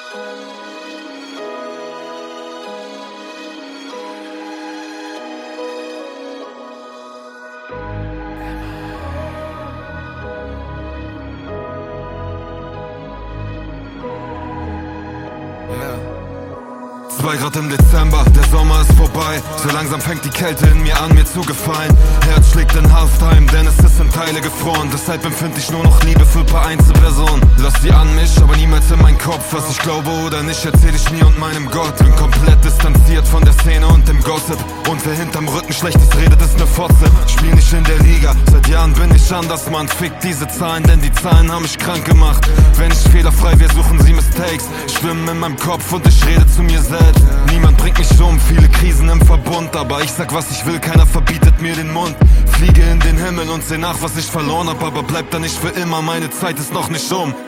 Yeah. 2 Grad im Dezember, der Sommer ist vorbei. So langsam fängt die Kälte in mir an, mir zu gefallen. Herz schlägt in Halftime, denn es ist in Teile gefroren. Deshalb empfinde ich nur noch Liebe für paar Einzelpersonen. Lass sie an mich, aber niemals in meinen Kopf. Was ich glaube oder nicht, erzähl ich mir und meinem Gott. Bin komplett distanziert von der Szene und dem Gossip. Und wer hinterm Rücken Schlechtes redet, ist ne Fotze. Spiel nicht in der Liga, seit Jahren bin ich anders, Mann. Fick diese Zahlen, denn die Zahlen haben mich krank gemacht. Wenn ich fehlerfrei wäre, suchen sie Mistakes. Schwimmen in meinem Kopf und ich rede zu mir selbst. Niemand bringt mich um, viele Krisen im Verbund. Aber ich sag, was ich will, keiner verbietet mir den Mund. Fliege in den Himmel und seh nach, was ich verloren hab. Aber bleib da nicht für immer, meine Zeit ist noch nicht um.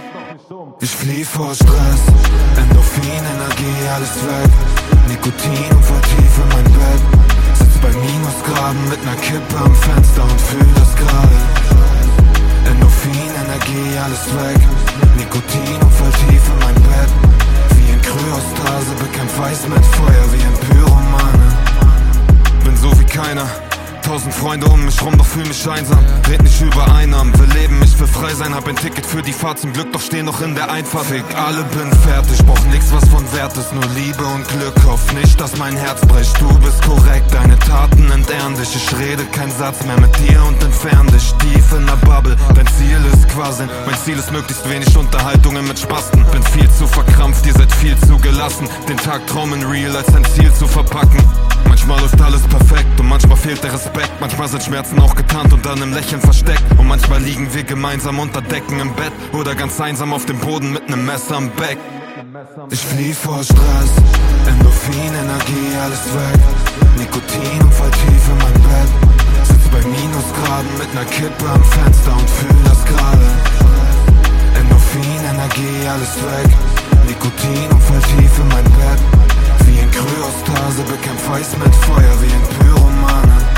Ich flieh vor Stress, Endorphin, Energie, alles weg. Nikotin und vertiefe mein Bett. Sitz bei Minusgraden mit ner Kippe am Fenster und fühl das gerade. Endorphin, Energie, alles weg. Nikotin und vertiefe mein Bett. Wie in Kryostase, bekämpf Eis mit Feuer wie ein Pyromane. Bin so wie keiner, 1000 Freunde um mich rum, doch fühl mich einsam. Red nicht über Einnahmen, will leben, ich will frei sein. Hab ein Ticket für die Fahrt zum Glück, doch steh noch in der Einfahrt. Fick alle, bin fertig, brauch nix, was von Wert ist. Nur Liebe und Glück, hoff nicht, dass mein Herz bricht. Du bist korrekt, deine Taten entehren dich. Ich rede kein Satz mehr mit dir und entfern dich. Tief in der Bubble, dein Ziel ist Quasseln. Mein Ziel ist möglichst wenig Unterhaltungen mit Spasten. Bin viel zu verkrampft, ihr seid viel zu gelassen. Den Tagtraum in real als ein Ziel zu verpacken. Manchmal läuft alles perfekt und manchmal fehlt der Respekt. Manchmal sind Schmerzen auch getarnt und dann im Lächeln versteckt. Und manchmal liegen wir gemeinsam unter Decken im Bett oder ganz einsam auf dem Boden mit nem Messer am Beck. Ich flieh vor Stress, Endorphin, Energie, alles weg. Nikotin und vertiefe mein Bett. Sitz bei Minusgraden mit ner Kippe am Fenster und fühl das gerade. Endorphin, Energie, alles weg. Nikotin und vertiefe mein Bett. Wie in Kryostase, bekämpf Eis mit Feuer wie ein Pyromane.